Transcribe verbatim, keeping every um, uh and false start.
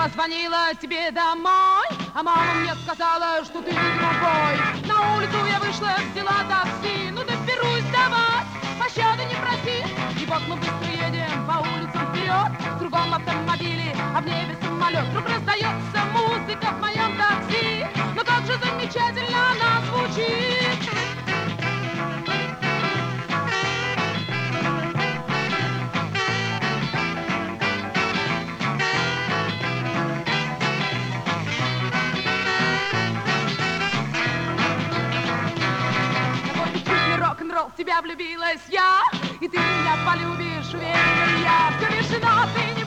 позвонила тебе домой, а мама мне сказала, что ты другой. На улицу я вышла, взяла такси, ну доберусь до вас, пощады не проси. И вот мы быстро едем по улицам вперед, в другом автомобиле, а в небе самолет. Вдруг раздается музыка в моем такси, но как же замечательно она звучит. В тебя влюбилась я, и ты меня полюбишь, уверена я. Все решено, ты не